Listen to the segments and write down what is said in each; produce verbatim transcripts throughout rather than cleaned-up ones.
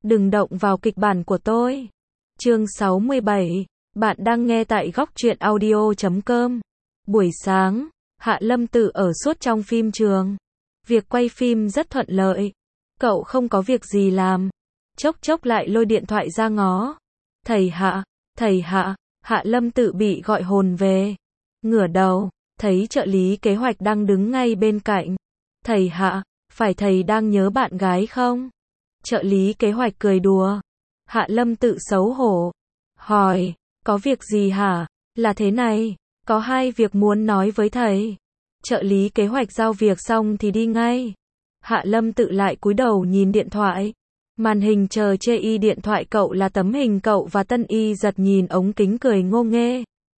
Đừng động vào kịch bản của tôi. Chương sáu mươi bảy. Bạn đang nghe tại góc truyện audio chấm com. Buổi sáng, Hạ Lâm Tự ở suốt trong phim trường. Việc quay phim rất thuận lợi. Cậu không có việc gì làm. Chốc chốc lại lôi điện thoại ra ngó. Thầy Hạ, thầy Hạ, Hạ Lâm Tự bị gọi hồn về. Ngửa đầu, thấy trợ lý kế hoạch đang đứng ngay bên cạnh. Thầy Hạ, phải thầy đang nhớ bạn gái không? Trợ lý kế hoạch cười đùa. Hạ Lâm Tự xấu hổ. Hỏi, có việc gì hả? Là thế này, có hai việc muốn nói với thầy. Trợ lý kế hoạch giao việc xong thì đi ngay. Hạ Lâm Tự lại cúi đầu nhìn điện thoại. Màn hình chờ chê y điện thoại cậu là tấm hình cậu và Tân Y giật nhìn ống kính cười ngô nghê.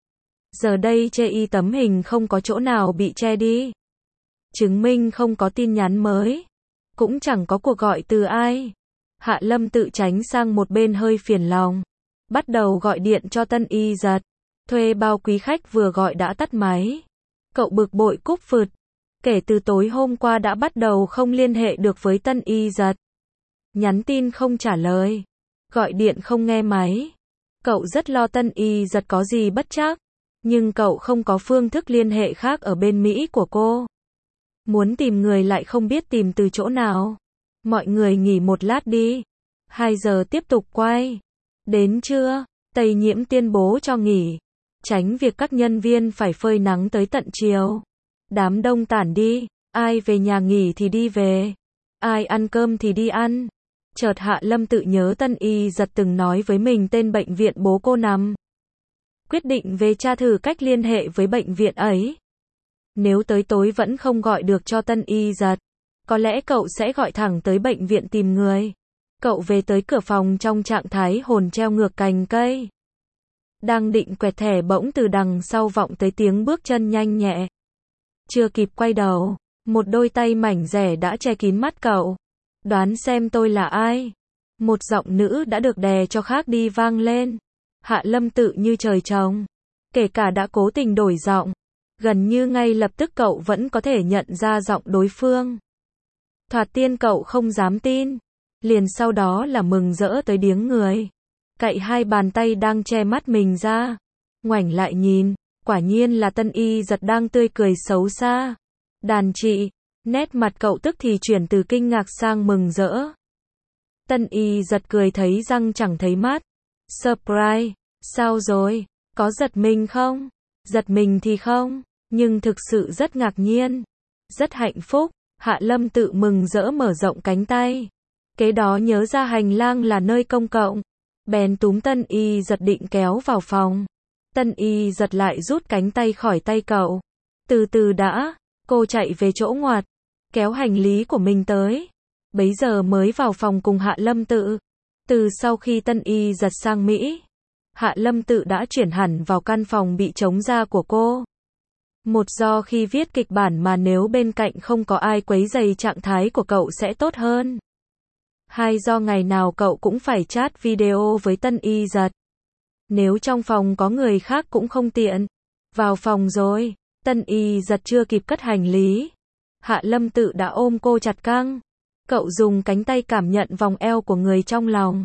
Giờ đây chê y tấm hình không có chỗ nào bị che đi. Chứng minh không có tin nhắn mới. Cũng chẳng có cuộc gọi từ ai. Hạ Lâm Tự tránh sang một bên hơi phiền lòng. Bắt đầu gọi điện cho Tân Y giật. Thuê bao quý khách vừa gọi đã tắt máy. Cậu bực bội cúp phượt. Kể từ tối hôm qua đã bắt đầu không liên hệ được với Tân Y giật. Nhắn tin không trả lời. Gọi điện không nghe máy. Cậu rất lo Tân Y giật có gì bất trắc. Nhưng cậu không có phương thức liên hệ khác ở bên Mỹ của cô. Muốn tìm người lại không biết tìm từ chỗ nào. Mọi người nghỉ một lát đi. Hai giờ tiếp tục quay. Đến trưa, Tây Nhiễm tuyên bố cho nghỉ. Tránh việc các nhân viên phải phơi nắng tới tận chiều. Đám đông tản đi. Ai về nhà nghỉ thì đi về. Ai ăn cơm thì đi ăn. Chợt Hạ Lâm Tự nhớ Tân Y giật từng nói với mình tên bệnh viện bố cô nằm. Quyết định về tra thử cách liên hệ với bệnh viện ấy. Nếu tới tối vẫn không gọi được cho Tân Y giật, có lẽ cậu sẽ gọi thẳng tới bệnh viện tìm người. Cậu về tới cửa phòng trong trạng thái hồn treo ngược cành cây. Đang định quẹt thẻ bỗng từ đằng sau vọng tới tiếng bước chân nhanh nhẹ. Chưa kịp quay đầu, một đôi tay mảnh rẻ đã che kín mắt cậu. Đoán xem tôi là ai? Một giọng nữ đã được đè cho khác đi vang lên. Hạ Lâm Tự như trời trồng. Kể cả đã cố tình đổi giọng, gần như ngay lập tức cậu vẫn có thể nhận ra giọng đối phương. Thoạt tiên cậu không dám tin. Liền sau đó là mừng rỡ tới điếng người. Cạy hai bàn tay đang che mắt mình ra. Ngoảnh lại nhìn, quả nhiên là Tân Y giật đang tươi cười xấu xa. Đàn chị, nét mặt cậu tức thì chuyển từ kinh ngạc sang mừng rỡ. Tân Y giật cười thấy răng chẳng thấy mắt. Surprise, sao rồi, có giật mình không? Giật mình thì không, nhưng thực sự rất ngạc nhiên. Rất hạnh phúc, Hạ Lâm Tự mừng rỡ mở rộng cánh tay. Kế đó nhớ ra hành lang là nơi công cộng. Bèn túm Tân Y giật định kéo vào phòng. Tân Y giật lại rút cánh tay khỏi tay cậu. Từ từ đã, cô chạy về chỗ ngoặt. Kéo hành lý của mình tới. Bấy giờ mới vào phòng cùng Hạ Lâm Tự. Từ sau khi Tân Y giật sang Mỹ, Hạ Lâm Tự đã chuyển hẳn vào căn phòng bị trống ra của cô. Một do khi viết kịch bản mà nếu bên cạnh không có ai quấy rầy trạng thái của cậu sẽ tốt hơn. Hai do ngày nào cậu cũng phải chat video với Tân Y giật. Nếu trong phòng có người khác cũng không tiện. Vào phòng rồi, Tân Y giật chưa kịp cất hành lý. Hạ Lâm Tự đã ôm cô chặt căng. Cậu dùng cánh tay cảm nhận vòng eo của người trong lòng.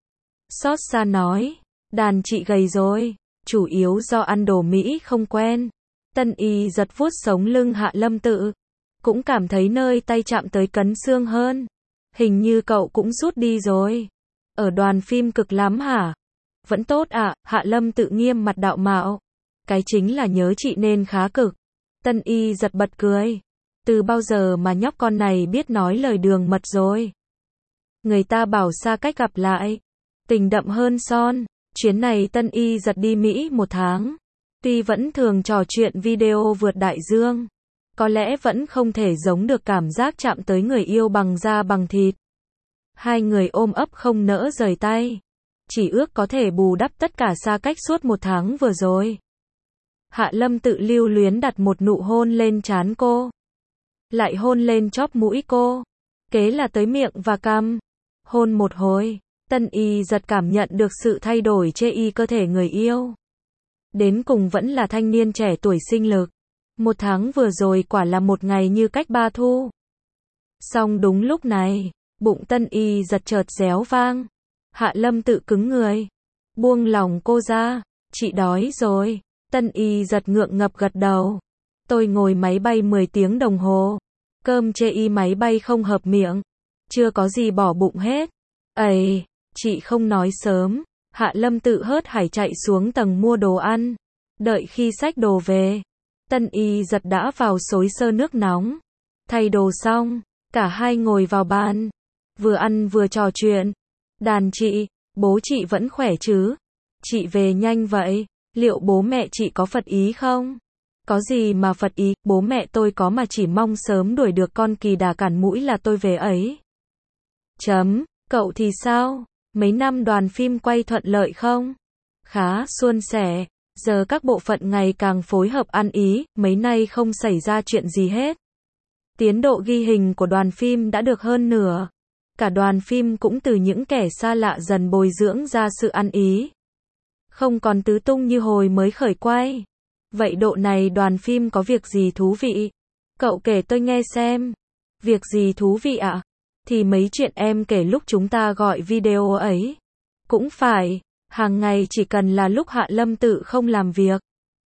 Xót xa nói, đàn chị gầy rồi, chủ yếu do ăn đồ Mỹ không quen. Tân Y giật vuốt sống lưng Hạ Lâm Tự. Cũng cảm thấy nơi tay chạm tới cấn xương hơn. Hình như cậu cũng rút đi rồi. Ở đoàn phim cực lắm hả? Vẫn tốt ạ, à, Hạ Lâm Tự nghiêm mặt đạo mạo. Cái chính là nhớ chị nên khá cực. Tân Y giật bật cười. Từ bao giờ mà nhóc con này biết nói lời đường mật rồi. Người ta bảo xa cách gặp lại. Tình đậm hơn son. Chuyến này Tân Y giật đi Mỹ một tháng. Tuy vẫn thường trò chuyện video vượt đại dương. Có lẽ vẫn không thể giống được cảm giác chạm tới người yêu bằng da bằng thịt. Hai người ôm ấp không nỡ rời tay. Chỉ ước có thể bù đắp tất cả xa cách suốt một tháng vừa rồi. Hạ Lâm Tự lưu luyến đặt một nụ hôn lên trán cô. Lại hôn lên chóp mũi cô. Kế là tới miệng và cằm. Hôn một hồi, Tân Y giật cảm nhận được sự thay đổi chê y cơ thể người yêu. Đến cùng vẫn là thanh niên trẻ tuổi sinh lực. Một tháng vừa rồi quả là một ngày như cách ba thu. Song đúng lúc này, Bụng Tân Y giật chợt réo vang. Hạ Lâm Tự cứng người. Buông lòng cô ra. Chị đói rồi. Tân Y giật ngượng ngập gật đầu. Tôi ngồi máy bay mười tiếng đồng hồ. Cơm chê y máy bay không hợp miệng. Chưa có gì bỏ bụng hết. Ây, chị không nói sớm. Hạ Lâm Tự hớt hải chạy xuống tầng mua đồ ăn. Đợi khi xách đồ về, Tân Y giật đã vào xối xơ nước nóng. Thay đồ xong, cả hai ngồi vào bàn. Vừa ăn vừa trò chuyện. Đàn chị, bố chị vẫn khỏe chứ? Chị về nhanh vậy, liệu bố mẹ chị có phật ý không? Có gì mà phật ý, bố mẹ tôi có mà chỉ mong sớm đuổi được con kỳ đà cản mũi là tôi về ấy. Chấm, cậu thì sao? Mấy năm đoàn phim quay thuận lợi không? Khá suôn sẻ, giờ các bộ phận ngày càng phối hợp ăn ý, mấy nay không xảy ra chuyện gì hết. Tiến độ ghi hình của đoàn phim đã được hơn nửa. Cả đoàn phim cũng từ những kẻ xa lạ dần bồi dưỡng ra sự ăn ý. Không còn tứ tung như hồi mới khởi quay. Vậy độ này đoàn phim có việc gì thú vị? Cậu kể tôi nghe xem. Việc gì thú vị ạ? À? Thì mấy chuyện em kể lúc chúng ta gọi video ấy. Cũng phải, hàng ngày chỉ cần là lúc Hạ Lâm Tự không làm việc.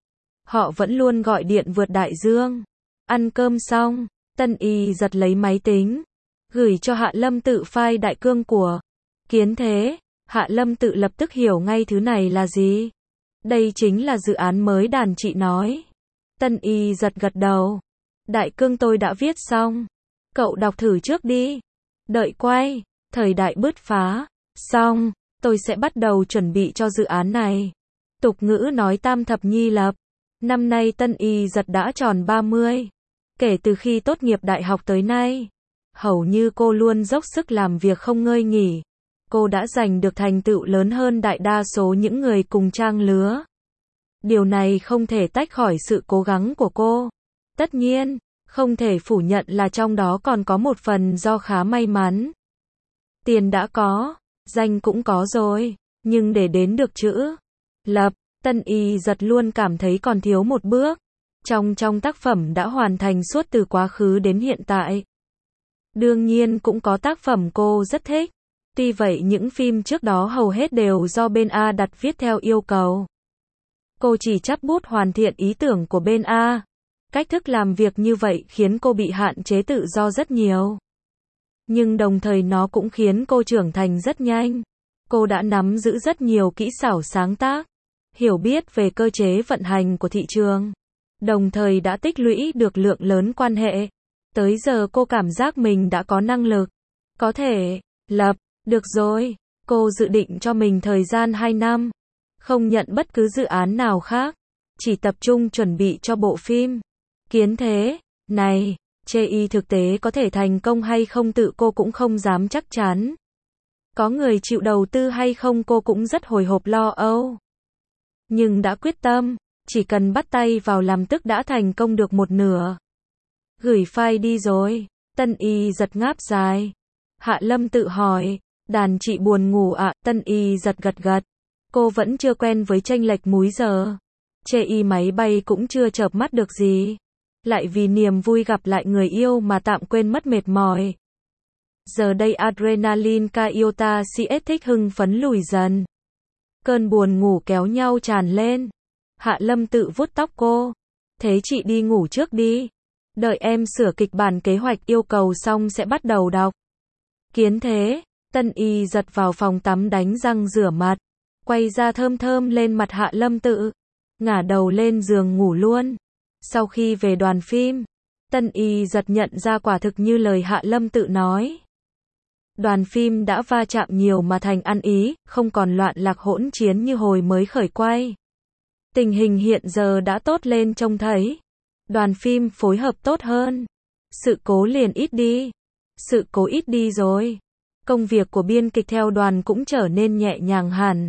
Họ vẫn luôn gọi điện vượt đại dương. Ăn cơm xong, Tân Y giật lấy máy tính. Gửi cho Hạ Lâm Tự file đại cương của Kiến Thế. Hạ Lâm Tự lập tức hiểu ngay thứ này là gì. Đây chính là dự án mới đàn chị nói. Tân Y giật gật đầu. Đại cương tôi đã viết xong. Cậu đọc thử trước đi. Đợi quay, thời đại bứt phá. Xong, tôi sẽ bắt đầu chuẩn bị cho dự án này. Tục ngữ nói tam thập nhi lập. Năm nay Tân Y giật đã tròn ba mươi. Kể từ khi tốt nghiệp đại học tới nay, hầu như cô luôn dốc sức làm việc không ngơi nghỉ. Cô đã giành được thành tựu lớn hơn đại đa số những người cùng trang lứa. Điều này không thể tách khỏi sự cố gắng của cô. Tất nhiên, không thể phủ nhận là trong đó còn có một phần do khá may mắn. Tiền đã có, danh cũng có rồi, nhưng để đến được chữ lập, Tân Y giật luôn cảm thấy còn thiếu một bước. Trong trong tác phẩm đã hoàn thành suốt từ quá khứ đến hiện tại. Đương nhiên cũng có tác phẩm cô rất thích. Tuy vậy những phim trước đó hầu hết đều do bên A đặt viết theo yêu cầu. Cô chỉ chắp bút hoàn thiện ý tưởng của bên A. Cách thức làm việc như vậy khiến cô bị hạn chế tự do rất nhiều. Nhưng đồng thời nó cũng khiến cô trưởng thành rất nhanh. Cô đã nắm giữ rất nhiều kỹ xảo sáng tác, hiểu biết về cơ chế vận hành của thị trường. Đồng thời đã tích lũy được lượng lớn quan hệ. Tới giờ cô cảm giác mình đã có năng lực. Có thể lập. Được rồi. Cô dự định cho mình thời gian hai năm. Không nhận bất cứ dự án nào khác. Chỉ tập trung chuẩn bị cho bộ phim Kiến Thế này. Chê y thực tế có thể thành công hay không tự cô cũng không dám chắc chắn. Có người chịu đầu tư hay không cô cũng rất hồi hộp lo âu. Nhưng đã quyết tâm. Chỉ cần bắt tay vào làm tức đã thành công được một nửa. Gửi file đi rồi. Tân Y giật ngáp dài. Hạ Lâm Tự hỏi. Đàn chị buồn ngủ ạ? À? Tân Y giật gật gật. Cô vẫn chưa quen với chênh lệch múi giờ. Chê y máy bay cũng chưa chợp mắt được gì. Lại vì niềm vui gặp lại người yêu mà tạm quên mất mệt mỏi. Giờ đây adrenaline Iota xê ét thích hưng phấn lùi dần. Cơn buồn ngủ kéo nhau tràn lên. Hạ Lâm Tự vuốt tóc cô. Thế chị đi ngủ trước đi. Đợi em sửa kịch bản kế hoạch yêu cầu xong sẽ bắt đầu đọc. Kiến Thế. Tân Y giật vào phòng tắm đánh răng rửa mặt. Quay ra thơm thơm lên mặt Hạ Lâm Tự. Ngả đầu lên giường ngủ luôn. Sau khi về đoàn phim, Tân Y giật nhận ra quả thực như lời Hạ Lâm Tự nói. Đoàn phim đã va chạm nhiều mà thành ăn ý, không còn loạn lạc hỗn chiến như hồi mới khởi quay. Tình hình hiện giờ đã tốt lên trông thấy. Đoàn phim phối hợp tốt hơn. Sự cố liền ít đi. Sự cố ít đi rồi. Công việc của biên kịch theo đoàn cũng trở nên nhẹ nhàng hẳn.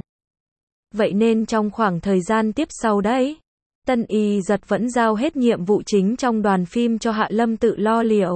Vậy nên trong khoảng thời gian tiếp sau đấy, Tân Y giật vẫn giao hết nhiệm vụ chính trong đoàn phim cho Hạ Lâm Tự lo liệu.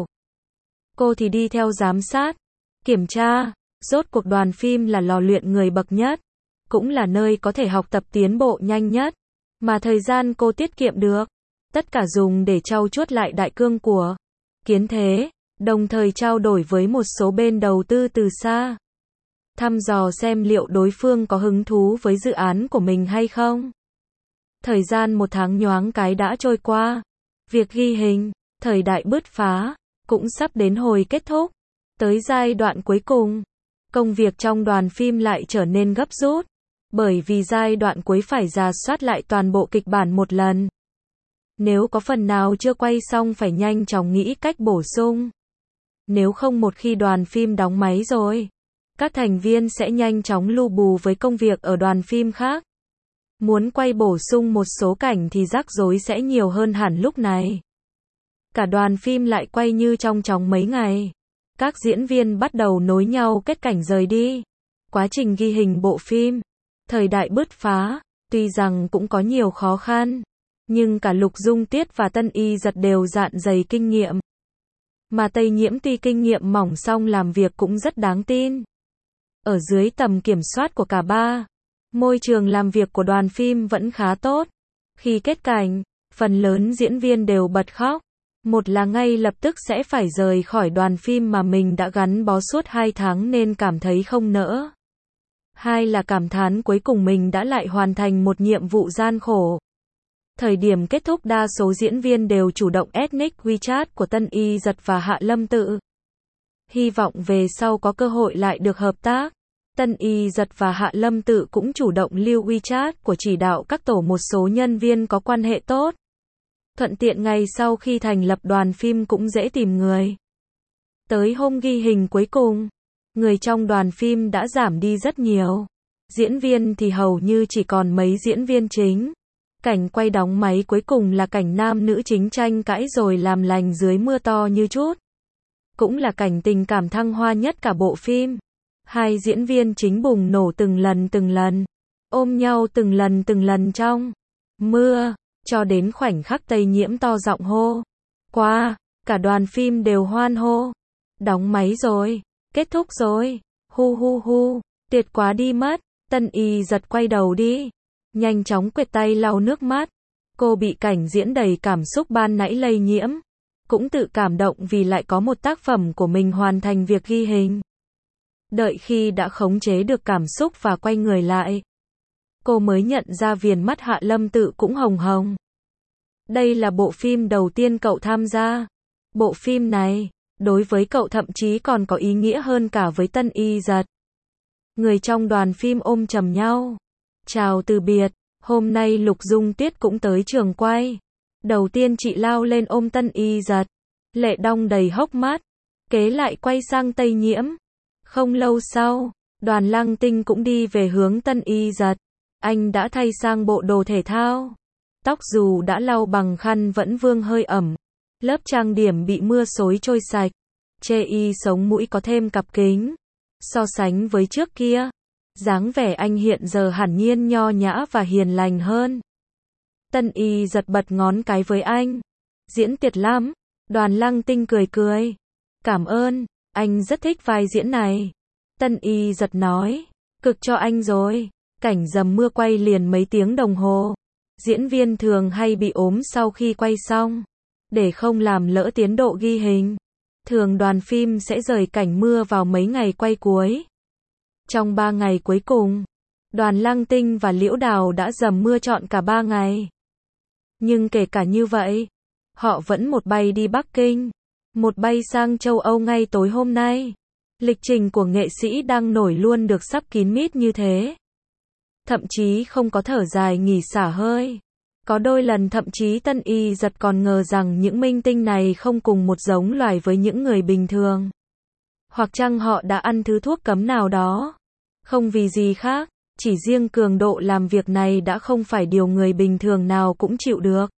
Cô thì đi theo giám sát, kiểm tra. Rốt cuộc đoàn phim là lò luyện người bậc nhất, cũng là nơi có thể học tập tiến bộ nhanh nhất, mà thời gian cô tiết kiệm được, tất cả dùng để trau chuốt lại đại cương của Kiến Thế. đồng thời trao đổi với một số bên đầu tư từ xa, thăm dò xem liệu đối phương có hứng thú với dự án của mình hay không. Thời gian một tháng nhoáng cái đã trôi qua. Việc ghi hình, thời đại bứt phá, cũng sắp đến hồi kết thúc. Tới giai đoạn cuối cùng, công việc trong đoàn phim lại trở nên gấp rút. Bởi vì giai đoạn cuối phải rà soát lại toàn bộ kịch bản một lần. Nếu có phần nào chưa quay xong phải nhanh chóng nghĩ cách bổ sung. Nếu không một khi đoàn phim đóng máy rồi, các thành viên sẽ nhanh chóng lu bù với công việc ở đoàn phim khác. Muốn quay bổ sung một số cảnh thì rắc rối sẽ nhiều hơn hẳn lúc này. Cả đoàn phim lại quay như trong chóng mấy ngày. Các diễn viên bắt đầu nối nhau kết cảnh rời đi. Quá trình ghi hình bộ phim, thời đại bứt phá, tuy rằng cũng có nhiều khó khăn, nhưng cả Lục Dung Tiết và Tân Y Giật đều dạn dày kinh nghiệm. Mà Tây Nhiễm tuy kinh nghiệm mỏng song làm việc cũng rất đáng tin. Ở dưới tầm kiểm soát của cả ba, môi trường làm việc của đoàn phim vẫn khá tốt. Khi kết cảnh, phần lớn diễn viên đều bật khóc. Một là ngay lập tức sẽ phải rời khỏi đoàn phim mà mình đã gắn bó suốt hai tháng nên cảm thấy không nỡ. Hai là cảm thán cuối cùng mình đã lại hoàn thành một nhiệm vụ gian khổ. Thời điểm kết thúc đa số diễn viên đều chủ động add nick WeChat của Tân Y Giật và Hạ Lâm Tự. Hy vọng về sau có cơ hội lại được hợp tác. Tân Y Giật và Hạ Lâm Tự cũng chủ động lưu WeChat của chỉ đạo các tổ một số nhân viên có quan hệ tốt. Thuận tiện ngày sau khi thành lập đoàn phim cũng dễ tìm người. Tới hôm ghi hình cuối cùng, người trong đoàn phim đã giảm đi rất nhiều. Diễn viên thì hầu như chỉ còn mấy diễn viên chính. Cảnh quay đóng máy cuối cùng là cảnh nam nữ chính tranh cãi rồi làm lành dưới mưa to như chút. Cũng là cảnh tình cảm thăng hoa nhất cả bộ phim. Hai diễn viên chính bùng nổ từng lần từng lần, ôm nhau từng lần từng lần trong mưa, cho đến khoảnh khắc Tây Nhiễm to giọng hô qua, cả đoàn phim đều hoan hô. Đóng máy rồi, kết thúc rồi, hu hu hu, tuyệt quá đi mất. Tân Y Giật quay đầu đi, nhanh chóng quệt tay lau nước mắt. Cô bị cảnh diễn đầy cảm xúc ban nãy lây nhiễm, cũng tự cảm động vì lại có một tác phẩm của mình hoàn thành việc ghi hình. Đợi khi đã khống chế được cảm xúc và quay người lại, cô mới nhận ra viền mắt Hạ Lâm Tự cũng hồng hồng. Đây là bộ phim đầu tiên cậu tham gia. Bộ phim này, đối với cậu thậm chí còn có ý nghĩa hơn cả với Tân Y Giật. Người trong đoàn phim ôm chầm nhau, chào từ biệt. Hôm nay Lục Dung Tiết cũng tới trường quay. Đầu tiên chị lao lên ôm Tân Y Giật, lệ đong đầy hốc mắt. Kế lại quay sang Tây Nhiễm. Không lâu sau, Đoàn Lăng Tinh cũng đi về hướng Tân Y Giật. Anh đã thay sang bộ đồ thể thao. Tóc dù đã lau bằng khăn vẫn vương hơi ẩm. Lớp trang điểm bị mưa xối trôi sạch. Chê y sống mũi có thêm cặp kính. So sánh với trước kia, dáng vẻ anh hiện giờ hẳn nhiên nho nhã và hiền lành hơn. Tân Y Giật bật ngón cái với anh. Diễn tuyệt lắm. Đoàn Lăng Tinh cười cười. Cảm ơn, anh rất thích vai diễn này. Tân Y Giật nói. Cực cho anh rồi. Cảnh dầm mưa quay liền mấy tiếng đồng hồ. Diễn viên thường hay bị ốm sau khi quay xong. Để không làm lỡ tiến độ ghi hình, thường đoàn phim sẽ rời cảnh mưa vào mấy ngày quay cuối. Trong ba ngày cuối cùng, Đoàn Lăng Tinh và Liễu Đào đã dầm mưa trọn cả ba ngày. Nhưng kể cả như vậy, họ vẫn một bay đi Bắc Kinh, một bay sang châu Âu ngay tối hôm nay. Lịch trình của nghệ sĩ đang nổi luôn được sắp kín mít như thế. Thậm chí không có thở dài nghỉ xả hơi. Có đôi lần thậm chí Tân Y Giật còn ngờ rằng những minh tinh này không cùng một giống loài với những người bình thường. Hoặc chăng họ đã ăn thứ thuốc cấm nào đó. Không vì gì khác, chỉ riêng cường độ làm việc này đã không phải điều người bình thường nào cũng chịu được.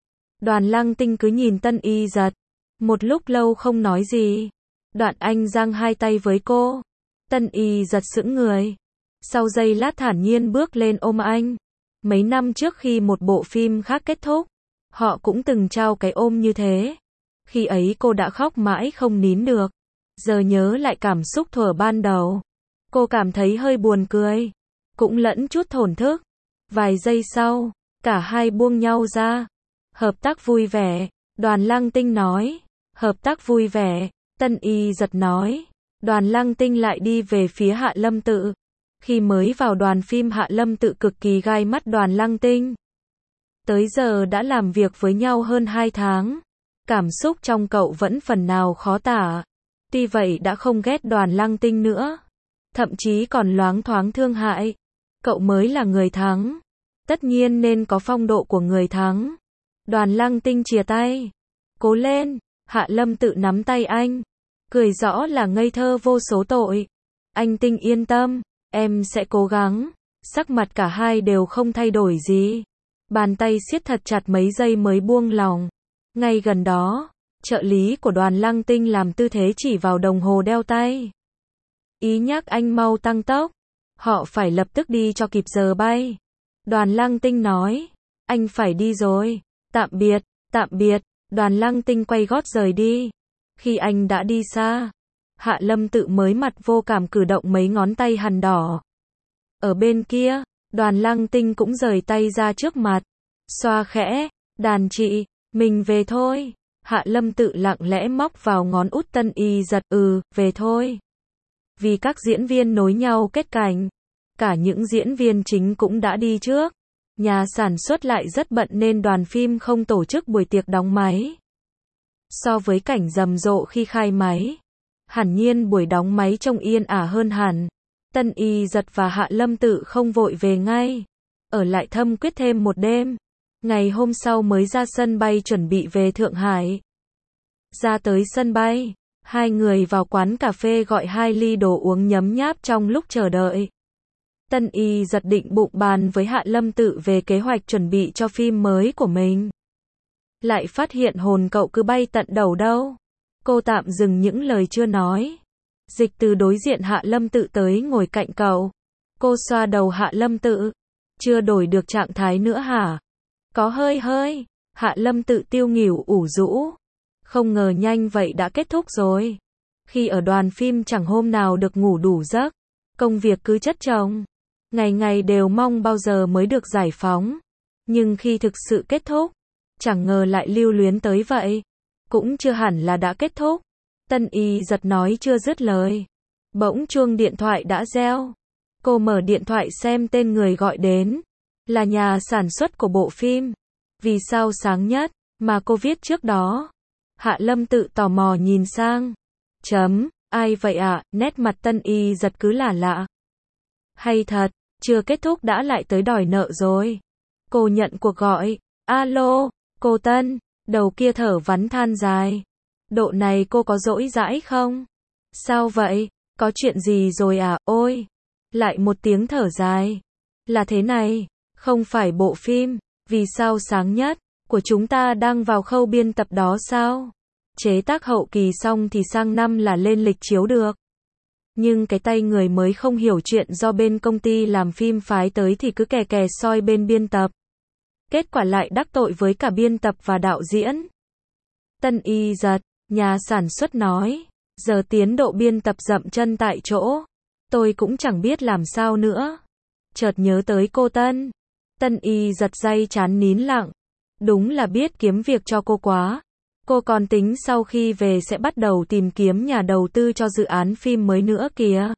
Đoàn Lăng Tinh cứ nhìn Tân Y Giật. Một lúc lâu không nói gì. Đoạn anh giang hai tay với cô. Tân Y Giật sững người. Sau giây lát thản nhiên bước lên ôm anh. Mấy năm trước khi một bộ phim khác kết thúc, họ cũng từng trao cái ôm như thế. Khi ấy cô đã khóc mãi không nín được. Giờ nhớ lại cảm xúc thuở ban đầu, cô cảm thấy hơi buồn cười, cũng lẫn chút thổn thức. Vài giây sau, cả hai buông nhau ra. Hợp tác vui vẻ, Đoàn Lăng Tinh nói. Hợp tác vui vẻ, Tân Y giật nói. Đoàn Lăng Tinh lại đi về phía Hạ Lâm Tự. Khi mới vào đoàn phim Hạ Lâm Tự cực kỳ gai mắt Đoàn Lăng Tinh. Tới giờ đã làm việc với nhau hơn hai tháng. Cảm xúc trong cậu vẫn phần nào khó tả. Tuy vậy đã không ghét Đoàn Lăng Tinh nữa. Thậm chí còn loáng thoáng thương hại. Cậu mới là người thắng. Tất nhiên nên có phong độ của người thắng. Đoàn Lăng Tinh chìa tay. Cố lên. Hạ Lâm Tự nắm tay anh. Cười rõ là ngây thơ vô số tội. Anh Tinh yên tâm. Em sẽ cố gắng. Sắc mặt cả hai đều không thay đổi gì. Bàn tay siết thật chặt mấy giây mới buông lòng. Ngay gần đó, trợ lý của Đoàn Lăng Tinh làm tư thế chỉ vào đồng hồ đeo tay. Ý nhắc anh mau tăng tốc. Họ phải lập tức đi cho kịp giờ bay. Đoàn Lăng Tinh nói. Anh phải đi rồi. Tạm biệt, tạm biệt. Đoàn Lăng Tinh quay gót rời đi. Khi anh đã đi xa, Hạ Lâm Tự mới mặt vô cảm cử động mấy ngón tay hằn đỏ. Ở bên kia, Đoàn Lăng Tinh cũng rời tay ra trước mặt. Xoa khẽ. Đàn chị, mình về thôi. Hạ Lâm Tự lặng lẽ móc vào ngón út Tân Y giật. Ừ, về thôi. Vì các diễn viên nối nhau kết cảnh. Cả những diễn viên chính cũng đã đi trước. Nhà sản xuất lại rất bận nên đoàn phim không tổ chức buổi tiệc đóng máy. So với cảnh rầm rộ khi khai máy, hẳn nhiên buổi đóng máy trông yên ả hơn hẳn. Tân Y giật và Hạ Lâm Tự không vội về ngay. Ở lại Thâm Quyết thêm một đêm. Ngày hôm sau mới ra sân bay chuẩn bị về Thượng Hải. Ra tới sân bay, hai người vào quán cà phê gọi hai ly đồ uống nhấm nháp trong lúc chờ đợi. Tân Y giật định bụng bàn với Hạ Lâm Tự về kế hoạch chuẩn bị cho phim mới của mình. Lại phát hiện hồn cậu cứ bay tận đầu đâu. Cô tạm dừng những lời chưa nói. Dịch từ đối diện Hạ Lâm Tự tới ngồi cạnh cậu. Cô xoa đầu Hạ Lâm Tự. Chưa đổi được trạng thái nữa hả? Có hơi hơi. Hạ Lâm Tự tiêu nghỉu ủ rũ. Không ngờ nhanh vậy đã kết thúc rồi. Khi ở đoàn phim chẳng hôm nào được ngủ đủ giấc. Công việc cứ chất chồng. Ngày ngày đều mong bao giờ mới được giải phóng. Nhưng khi thực sự kết thúc, chẳng ngờ lại lưu luyến tới vậy. Cũng chưa hẳn là đã kết thúc. Tân Y giật nói chưa dứt lời. Bỗng chuông điện thoại đã reo. Cô mở điện thoại xem tên người gọi đến. Là nhà sản xuất của bộ phim. Vì sao sáng nhất, mà cô viết trước đó. Hạ Lâm Tự tò mò nhìn sang. Chấm, ai vậy ạ? À? Nét mặt Tân Y giật cứ lạ lạ. Hay thật, chưa kết thúc đã lại tới đòi nợ rồi. Cô nhận cuộc gọi. Alo, cô Tân. Đầu kia thở vắn than dài. Độ này cô có dỗi dãi không? Sao vậy? Có chuyện gì rồi à? Ôi! Lại một tiếng thở dài. Là thế này, không phải bộ phim, vì sao sáng nhất, của chúng ta đang vào khâu biên tập đó sao? Chế tác hậu kỳ xong thì sang năm là lên lịch chiếu được. Nhưng cái tay người mới không hiểu chuyện do bên công ty làm phim phái tới thì cứ kè kè soi bên biên tập. Kết quả lại đắc tội với cả biên tập và đạo diễn. Tân Y giật, nhà sản xuất nói, giờ tiến độ biên tập dậm chân tại chỗ. Tôi cũng chẳng biết làm sao nữa. Chợt nhớ tới cô Tân. Tân Y giật day chán nín lặng. Đúng là biết kiếm việc cho cô quá. Cô còn tính sau khi về sẽ bắt đầu tìm kiếm nhà đầu tư cho dự án phim mới nữa kìa.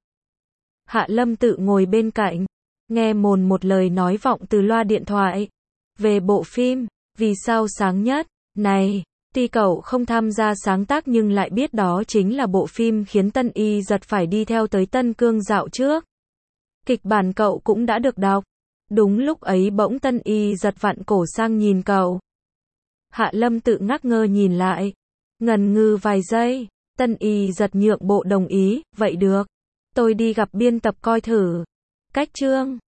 Hạ Lâm Tự ngồi bên cạnh, nghe mồn một lời nói vọng từ loa điện thoại. Về bộ phim, vì sao sáng nhất, này, tuy cậu không tham gia sáng tác nhưng lại biết đó chính là bộ phim khiến Tân Y giật phải đi theo tới Tân Cương dạo trước. Kịch bản cậu cũng đã được đọc. Đúng lúc ấy bỗng Tân Y giật vặn cổ sang nhìn cậu. Hạ Lâm Tự ngắc ngơ nhìn lại. Ngần ngừ vài giây, Tân Y giật nhượng bộ đồng ý, vậy được. Tôi đi gặp biên tập coi thử. Cách chương